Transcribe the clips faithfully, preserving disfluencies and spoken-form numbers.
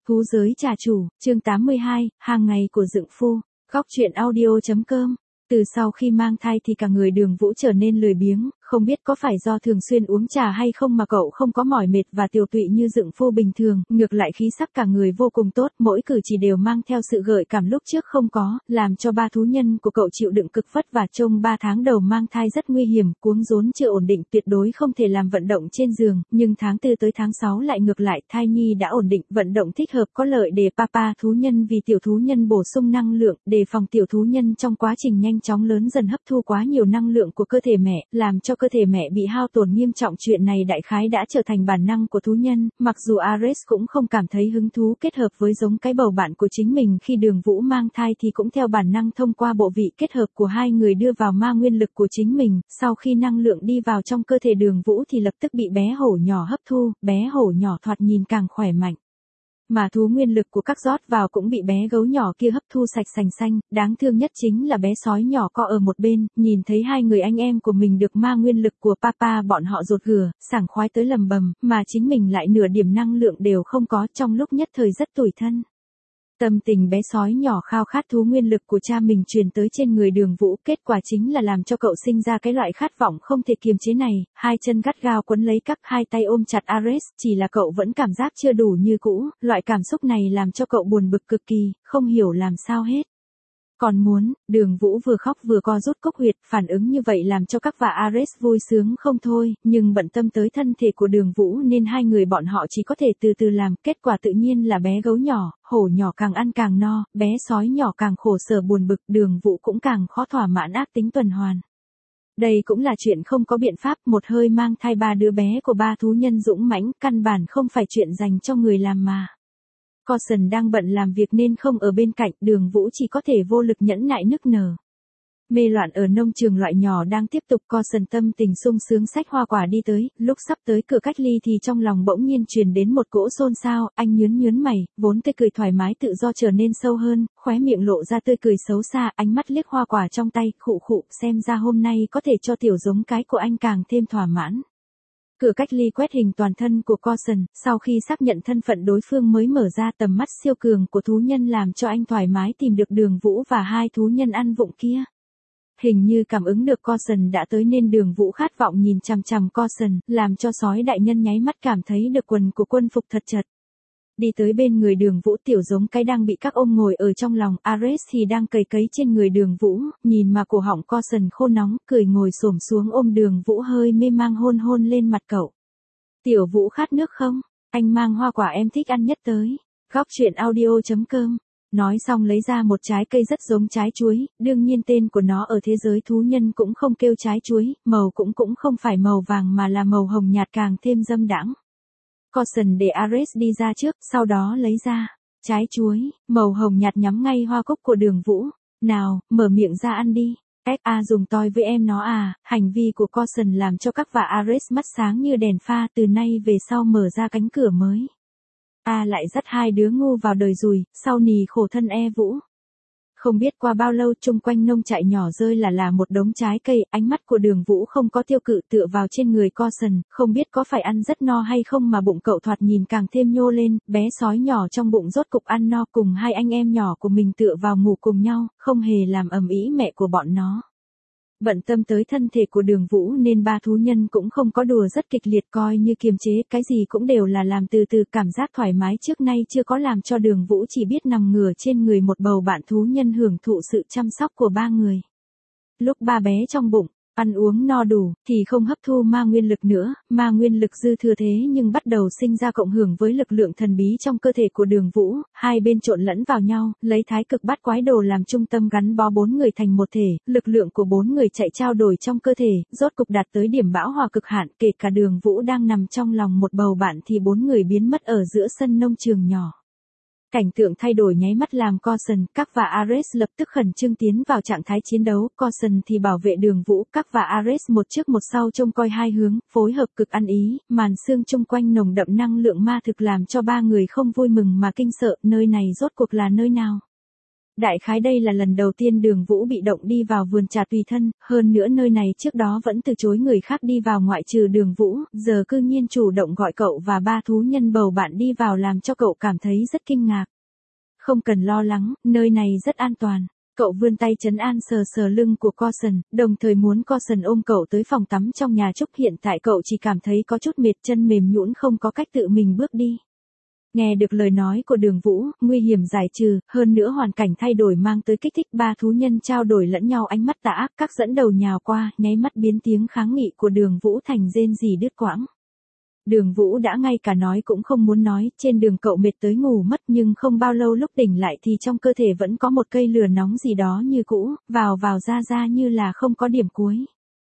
Thú giới trà chủ, chương tám mươi hai, hàng ngày của Dượng Phu, góc truyện audio.com. Từ sau khi mang thai thì cả người Đường Vũ trở nên lười biếng, không biết có phải do thường xuyên uống trà hay không mà cậu không có mỏi mệt và tiều tụy như Dượng Phu bình thường, ngược lại khí sắc cả người vô cùng tốt, mỗi cử chỉ đều mang theo sự gợi cảm lúc trước không có, làm cho ba thú nhân của cậu chịu đựng cực vất vả trong ba tháng đầu mang thai rất nguy hiểm, cuống rốn chưa ổn định, tuyệt đối không thể làm vận động trên giường, nhưng tháng tư tới tháng sáu lại ngược lại, thai nhi đã ổn định, vận động thích hợp có lợi để papa thú nhân vì tiểu thú nhân bổ sung năng lượng, đề phòng tiểu thú nhân trong quá trình nhanh chóng lớn dần hấp thu quá nhiều năng lượng của cơ thể mẹ, làm cho cơ thể mẹ bị hao tổn nghiêm trọng. Chuyện này đại khái đã trở thành bản năng của thú nhân, mặc dù Ares cũng không cảm thấy hứng thú kết hợp với giống cái bầu bạn của chính mình khi Đường Vũ mang thai thì cũng theo bản năng thông qua bộ vị kết hợp của hai người đưa vào ma nguyên lực của chính mình, sau khi năng lượng đi vào trong cơ thể Đường Vũ thì lập tức bị bé hổ nhỏ hấp thu, bé hổ nhỏ thoạt nhìn càng khỏe mạnh. Mà thú nguyên lực của các rót vào cũng bị bé gấu nhỏ kia hấp thu sạch sành xanh, đáng thương nhất chính là bé sói nhỏ co ở một bên, nhìn thấy hai người anh em của mình được ma nguyên lực của papa bọn họ rột gửa, sảng khoái tới lầm bầm, mà chính mình lại nửa điểm năng lượng đều không có, trong lúc nhất thời rất tủi thân. Tâm tình bé sói nhỏ khao khát thú nguyên lực của cha mình truyền tới trên người Đường Vũ, kết quả chính là làm cho cậu sinh ra cái loại khát vọng không thể kiềm chế này, hai chân gắt gao quấn lấy các hai tay ôm chặt Ares, chỉ là cậu vẫn cảm giác chưa đủ như cũ, loại cảm xúc này làm cho cậu buồn bực cực kỳ, không hiểu làm sao hết. Còn muốn, Đường Vũ vừa khóc vừa co rút cốc huyệt, phản ứng như vậy làm cho các và Ares vui sướng không thôi, nhưng bận tâm tới thân thể của Đường Vũ nên hai người bọn họ chỉ có thể từ từ làm, kết quả tự nhiên là bé gấu nhỏ, hổ nhỏ càng ăn càng no, bé sói nhỏ càng khổ sở buồn bực, Đường Vũ cũng càng khó thỏa mãn ác tính tuần hoàn. Đây cũng là chuyện không có biện pháp, một hơi mang thai ba đứa bé của ba thú nhân dũng mãnh, căn bản không phải chuyện dành cho người làm mà. Coulson đang bận làm việc nên không ở bên cạnh, Đường Vũ chỉ có thể vô lực nhẫn nại nức nở. Mê loạn ở nông trường loại nhỏ đang tiếp tục, Coulson tâm tình sung sướng xách hoa quả đi tới, lúc sắp tới cửa cách ly thì trong lòng bỗng nhiên truyền đến một cỗ xôn xao, anh nhớn nhớn mày, vốn tươi cười thoải mái tự do trở nên sâu hơn, khóe miệng lộ ra tươi cười xấu xa, ánh mắt liếc hoa quả trong tay, khụ khụ, xem ra hôm nay có thể cho tiểu giống cái của anh càng thêm thỏa mãn. Cửa cách ly quét hình toàn thân của Coulson, sau khi xác nhận thân phận đối phương mới mở ra, tầm mắt siêu cường của thú nhân làm cho anh thoải mái tìm được Đường Vũ và hai thú nhân ăn vụng kia. Hình như cảm ứng được Coulson đã tới nên Đường Vũ khát vọng nhìn chằm chằm Coulson, làm cho sói đại nhân nháy mắt cảm thấy được quần của quân phục thật chật. Đi tới bên người Đường Vũ, tiểu giống cái đang bị các ôm ngồi ở trong lòng, Ares thì đang cầy cấy trên người Đường Vũ, nhìn mà cổ họng Coulson khô nóng, cười ngồi xổm xuống ôm Đường Vũ hơi mê mang hôn hôn lên mặt cậu. Tiểu Vũ khát nước không? Anh mang hoa quả em thích ăn nhất tới. Góc truyện audio.com. Nói xong lấy ra một trái cây rất giống trái chuối, đương nhiên tên của nó ở thế giới thú nhân cũng không kêu trái chuối, màu cũng cũng không phải màu vàng mà là màu hồng nhạt càng thêm dâm đãng. Coulson để Ares đi ra trước, sau đó lấy ra trái chuối, màu hồng nhạt nhắm ngay hoa cúc của Đường Vũ. Nào, mở miệng ra ăn đi. Ép a dùng toi với em nó à, hành vi của Coulson làm cho các và Ares mắt sáng như đèn pha, từ nay về sau mở ra cánh cửa mới. A lại dắt hai đứa ngu vào đời rùi, sau nì khổ thân e Vũ. Không biết qua bao lâu chung quanh nông trại nhỏ rơi là là một đống trái cây, ánh mắt của Đường Vũ không có tiêu cự tựa vào trên người Coulson, không biết có phải ăn rất no hay không mà bụng cậu thoạt nhìn càng thêm nhô lên, bé sói nhỏ trong bụng rốt cục ăn no cùng hai anh em nhỏ của mình tựa vào ngủ cùng nhau, không hề làm ầm ĩ mẹ của bọn nó. Bận tâm tới thân thể của Đường Vũ nên ba thú nhân cũng không có đùa rất kịch liệt, coi như kiềm chế, cái gì cũng đều là làm từ từ, cảm giác thoải mái trước nay chưa có làm cho Đường Vũ chỉ biết nằm ngửa trên người một bầu bạn thú nhân hưởng thụ sự chăm sóc của ba người. Lúc ba bé trong bụng, ăn uống no đủ, thì không hấp thu ma nguyên lực nữa, ma nguyên lực dư thừa thế nhưng bắt đầu sinh ra cộng hưởng với lực lượng thần bí trong cơ thể của Đường Vũ, hai bên trộn lẫn vào nhau, lấy thái cực bát quái đồ làm trung tâm gắn bó bốn người thành một thể, lực lượng của bốn người chạy trao đổi trong cơ thể, rốt cục đạt tới điểm bão hòa cực hạn, kể cả Đường Vũ đang nằm trong lòng một bầu bạn thì bốn người biến mất ở giữa sân nông trường nhỏ. Cảnh tượng thay đổi nháy mắt làm Coulson, các và Ares lập tức khẩn trương tiến vào trạng thái chiến đấu, Coulson thì bảo vệ Đường Vũ, các và Ares một trước một sau trông coi hai hướng, phối hợp cực ăn ý, màn sương chung quanh nồng đậm năng lượng ma thực làm cho ba người không vui mừng mà kinh sợ, nơi này rốt cuộc là nơi nào? Đại khái đây là lần đầu tiên Đường Vũ bị động đi vào vườn trà tùy thân, hơn nữa nơi này trước đó vẫn từ chối người khác đi vào ngoại trừ Đường Vũ, giờ cư nhiên chủ động gọi cậu và ba thú nhân bầu bạn đi vào làm cho cậu cảm thấy rất kinh ngạc. Không cần lo lắng, nơi này rất an toàn. Cậu vươn tay trấn an sờ sờ lưng của Coulson, đồng thời muốn Coulson ôm cậu tới phòng tắm trong nhà Trúc. Hiện tại cậu chỉ cảm thấy có chút mệt, chân mềm nhũn không có cách tự mình bước đi. Nghe được lời nói của Đường Vũ, nguy hiểm giải trừ, hơn nữa hoàn cảnh thay đổi mang tới kích thích, ba thú nhân trao đổi lẫn nhau ánh mắt tà ác, các dẫn đầu nhào qua, nháy mắt biến tiếng kháng nghị của Đường Vũ thành rên rỉ đứt quãng. Đường Vũ đã ngay cả nói cũng không muốn nói, trên đường cậu mệt tới ngủ mất, nhưng không bao lâu lúc tỉnh lại thì trong cơ thể vẫn có một cây lửa nóng gì đó như cũ, vào vào ra ra như là không có điểm cuối.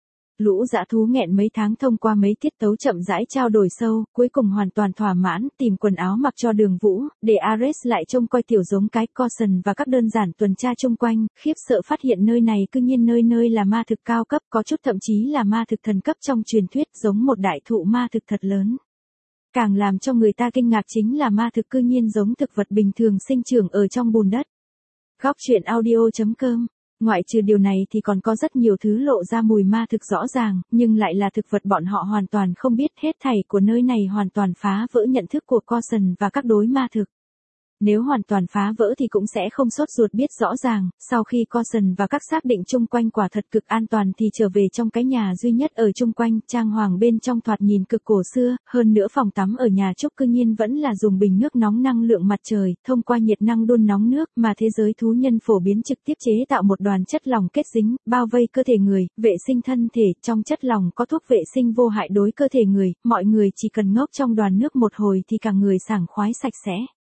Lũ dã thú nghẹn mấy tháng thông qua mấy tiết tấu chậm rãi trao đổi sâu, cuối cùng hoàn toàn thỏa mãn, tìm quần áo mặc cho Đường Vũ, để Ares lại trông coi tiểu giống cái. Coulson và các đơn giản tuần tra chung quanh, khiếp sợ phát hiện nơi này cư nhiên nơi nơi là ma thực cao cấp, có chút thậm chí là ma thực thần cấp trong truyền thuyết, giống một đại thụ ma thực thật lớn. Càng làm cho người ta kinh ngạc chính là ma thực cư nhiên giống thực vật bình thường sinh trưởng ở trong bùn đất. Góc truyện audio chấm com. Ngoại trừ điều này thì còn có rất nhiều thứ lộ ra mùi ma thực rõ ràng, nhưng lại là thực vật bọn họ hoàn toàn không biết. Hết thảy của nơi này hoàn toàn phá vỡ nhận thức của Coulson và các đối ma thực. Nếu hoàn toàn phá vỡ thì cũng sẽ không sốt ruột biết rõ ràng. Sau khi Coulson và các xác định chung quanh quả thật cực an toàn thì trở về trong cái nhà duy nhất ở chung quanh, trang hoàng bên trong thoạt nhìn cực cổ xưa, hơn nữa phòng tắm ở nhà Trúc cư nhiên vẫn là dùng bình nước nóng năng lượng mặt trời, thông qua nhiệt năng đun nóng nước, mà thế giới thú nhân phổ biến trực tiếp chế tạo một đoàn chất lỏng kết dính, bao vây cơ thể người, vệ sinh thân thể. Trong chất lỏng có thuốc vệ sinh vô hại đối cơ thể người, mọi người chỉ cần ngốc trong đoàn nước một hồi thì cả người sảng khoái sạch sẽ.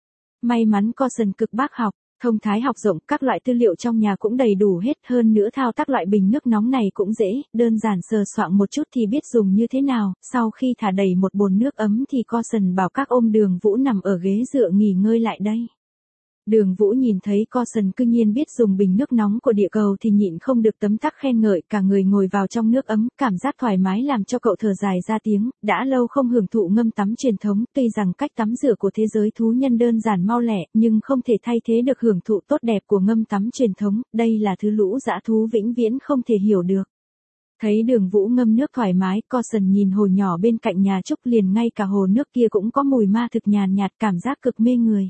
May mắn Coulson cực bác học, thông thái học rộng, các loại tư liệu trong nhà cũng đầy đủ hết, hơn nữa thao tác loại bình nước nóng này cũng dễ, đơn giản sờ soạng một chút thì biết dùng như thế nào. Sau khi thả đầy một bồn nước ấm thì Coulson bảo các ôm Đường Vũ nằm ở ghế dựa nghỉ ngơi lại đây. Đường Vũ nhìn thấy Coulson cư nhiên biết dùng bình nước nóng của địa cầu thì nhịn không được tấm tắc khen ngợi, cả người ngồi vào trong nước ấm, cảm giác thoải mái làm cho cậu thở dài ra tiếng, đã lâu không hưởng thụ ngâm tắm truyền thống, tuy rằng cách tắm rửa của thế giới thú nhân đơn giản mau lẹ, nhưng không thể thay thế được hưởng thụ tốt đẹp của ngâm tắm truyền thống, đây là thứ lũ dã thú vĩnh viễn không thể hiểu được. Thấy Đường Vũ ngâm nước thoải mái, Coulson nhìn hồ nhỏ bên cạnh nhà Trúc, liền ngay cả hồ nước kia cũng có mùi ma thực nhàn nhạt, cảm giác cực mê người.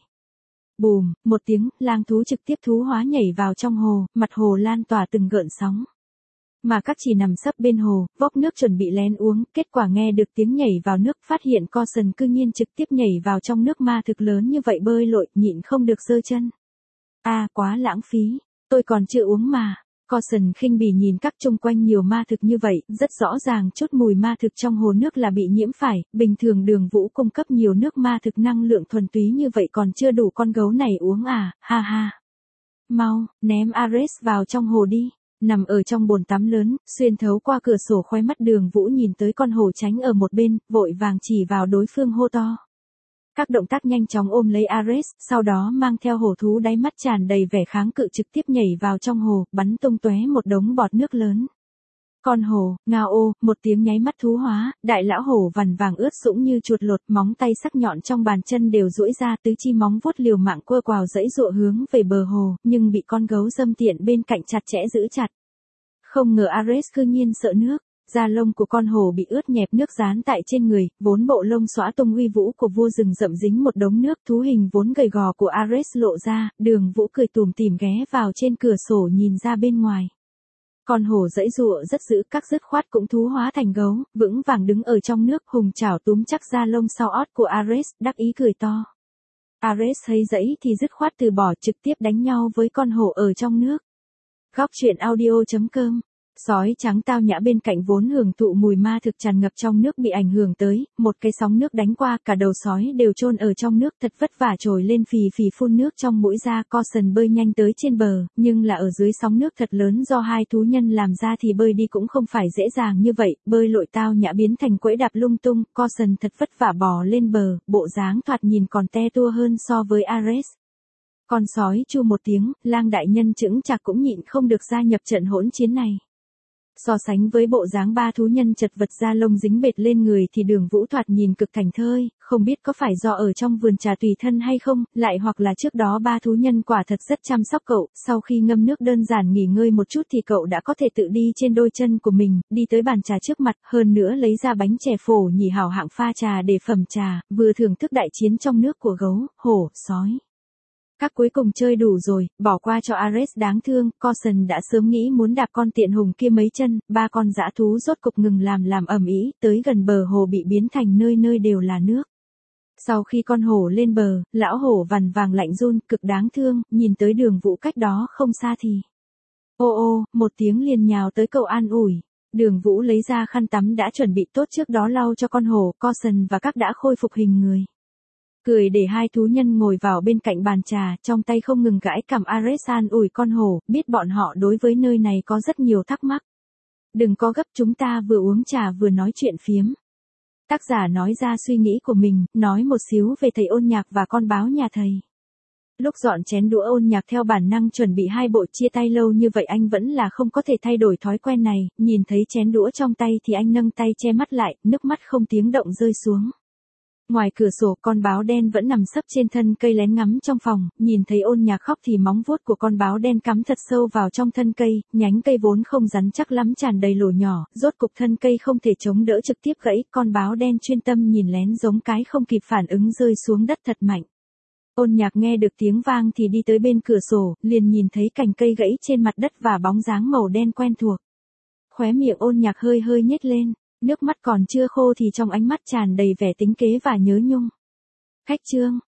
Bùm, một tiếng, lang thú trực tiếp thú hóa nhảy vào trong hồ, mặt hồ lan tỏa từng gợn sóng. Mà các chỉ nằm sấp bên hồ, vốc nước chuẩn bị lén uống, kết quả nghe được tiếng nhảy vào nước, phát hiện Coulson cư nhiên trực tiếp nhảy vào trong nước ma thực lớn như vậy bơi lội, nhịn không được giơ chân. A, à, quá lãng phí, tôi còn chưa uống mà. Coulson khinh bỉ nhìn các chung quanh nhiều ma thực như vậy, rất rõ ràng chút mùi ma thực trong hồ nước là bị nhiễm phải, bình thường Đường Vũ cung cấp nhiều nước ma thực năng lượng thuần túy như vậy còn chưa đủ con gấu này uống à, ha ha. Mau, ném Ares vào trong hồ đi. Nằm ở trong bồn tắm lớn, xuyên thấu qua cửa sổ khóe mắt Đường Vũ nhìn tới con hổ tránh ở một bên, vội vàng chỉ vào đối phương hô to. Các động tác nhanh chóng ôm lấy Ares, sau đó mang theo hổ thú đáy mắt tràn đầy vẻ kháng cự trực tiếp nhảy vào trong hồ, bắn tung tóe một đống bọt nước lớn. Con hổ, ngao ô, một tiếng nháy mắt thú hóa, đại lão hổ vằn vàng ướt sũng như chuột lột, móng tay sắc nhọn trong bàn chân đều duỗi ra, tứ chi móng vuốt liều mạng quơ quào dãy dụa hướng về bờ hồ, nhưng bị con gấu dâm tiện bên cạnh chặt chẽ giữ chặt. Không ngờ Ares cư nhiên sợ nước. Da lông của con hổ bị ướt nhẹp nước dán tại trên người, vốn bộ lông xõa tung uy vũ của vua rừng rậm dính một đống nước, thú hình vốn gầy gò của Ares lộ ra, Đường Vũ cười tủm tỉm ghé vào trên cửa sổ nhìn ra bên ngoài. Con hổ dãy dụa rất dữ, các dứt khoát cũng thú hóa thành gấu, vững vàng đứng ở trong nước, hùng chảo túm chắc da lông sau ót của Ares, đắc ý cười to. Ares thấy dãy thì dứt khoát từ bỏ, trực tiếp đánh nhau với con hổ ở trong nước. Góc truyện audio chấm com. Sói trắng tao nhã bên cạnh vốn hưởng thụ mùi ma thực tràn ngập trong nước bị ảnh hưởng tới, một cái sóng nước đánh qua, cả đầu sói đều chôn ở trong nước, thật vất vả trồi lên phì phì phun nước trong mũi ra. Coulson bơi nhanh tới trên bờ, nhưng là ở dưới sóng nước thật lớn do hai thú nhân làm ra thì bơi đi cũng không phải dễ dàng như vậy, bơi lội tao nhã biến thành quẫy đạp lung tung. Coulson thật vất vả bò lên bờ, bộ dáng thoạt nhìn còn te tua hơn so với Ares. Con sói chu một tiếng, lang đại nhân chững chạc cũng nhịn không được gia nhập trận hỗn chiến này. So sánh với bộ dáng ba thú nhân chật vật da lông dính bệt lên người thì Đường Vũ thoạt nhìn cực thảnh thơi, không biết có phải do ở trong vườn trà tùy thân hay không, lại hoặc là trước đó ba thú nhân quả thật rất chăm sóc cậu, sau khi ngâm nước đơn giản nghỉ ngơi một chút thì cậu đã có thể tự đi trên đôi chân của mình, đi tới bàn trà trước mặt, hơn nữa lấy ra bánh chè phổ nhỉ hảo hạng pha trà để phẩm trà, vừa thưởng thức đại chiến trong nước của gấu, hổ, sói. Các cuối cùng chơi đủ rồi, bỏ qua cho Ares đáng thương, Coulson đã sớm nghĩ muốn đạp con tiện hùng kia mấy chân, ba con dã thú rốt cục ngừng làm làm ầm ĩ, tới gần bờ hồ bị biến thành nơi nơi đều là nước. Sau khi con hổ lên bờ, lão hổ vằn vàng lạnh run, cực đáng thương, nhìn tới Đường Vũ cách đó không xa thì. Ô ô, một tiếng liền nhào tới cậu an ủi. Đường Vũ lấy ra khăn tắm đã chuẩn bị tốt trước đó lau cho con hổ, Coulson và các đã khôi phục hình người. Cười để hai thú nhân ngồi vào bên cạnh bàn trà, trong tay không ngừng gãi cằm Ares an ủi con hổ, biết bọn họ đối với nơi này có rất nhiều thắc mắc. Đừng có gấp, chúng ta vừa uống trà vừa nói chuyện phiếm. Tác giả nói ra suy nghĩ của mình, nói một xíu về thầy Ôn Nhạc và con báo nhà thầy. Lúc dọn chén đũa Ôn Nhạc theo bản năng chuẩn bị hai bộ, chia tay lâu như vậy anh vẫn là không có thể thay đổi thói quen này, nhìn thấy chén đũa trong tay thì anh nâng tay che mắt lại, nước mắt không tiếng động rơi xuống. Ngoài cửa sổ con báo đen vẫn nằm sấp trên thân cây lén ngắm trong phòng, nhìn thấy Ôn Nhạc khóc thì móng vuốt của con báo đen cắm thật sâu vào trong thân cây, nhánh cây vốn không rắn chắc lắm tràn đầy lỗ nhỏ, rốt cục thân cây không thể chống đỡ trực tiếp gãy, con báo đen chuyên tâm nhìn lén giống cái không kịp phản ứng rơi xuống đất thật mạnh. Ôn Nhạc nghe được tiếng vang thì đi tới bên cửa sổ, liền nhìn thấy cành cây gãy trên mặt đất và bóng dáng màu đen quen thuộc. Khóe miệng Ôn Nhạc hơi hơi nhếch lên. Nước mắt còn chưa khô thì trong ánh mắt tràn đầy vẻ tính kế và nhớ nhung. Khách trương,